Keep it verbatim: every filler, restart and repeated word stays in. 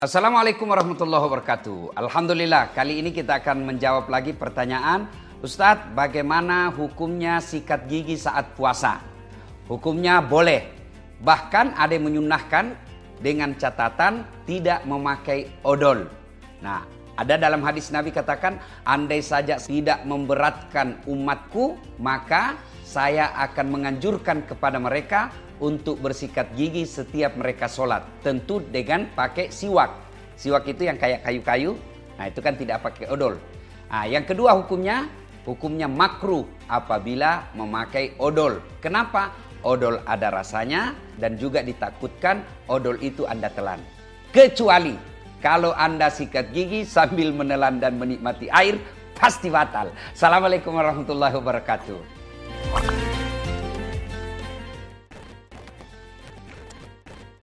Assalamualaikum warahmatullahi wabarakatuh. Alhamdulillah, kali ini kita akan menjawab lagi pertanyaan, Ustadz, bagaimana hukumnya sikat gigi saat puasa? Hukumnya boleh, bahkan ada yang menyunahkan dengan catatan tidak memakai odol. Nah, ada dalam hadis Nabi katakan, andai saja tidak memberatkan umatku, maka saya akan menganjurkan kepada mereka untuk bersikat gigi setiap mereka sholat. Tentu dengan pakai siwak. Siwak itu yang kayak kayu-kayu. Nah, itu kan tidak pakai odol. Nah, yang kedua hukumnya, hukumnya makruh apabila memakai odol. Kenapa? Odol ada rasanya dan juga ditakutkan odol itu Anda telan. Kecuali kalau Anda sikat gigi sambil menelan dan menikmati air, pasti batal. Assalamualaikum warahmatullahi wabarakatuh.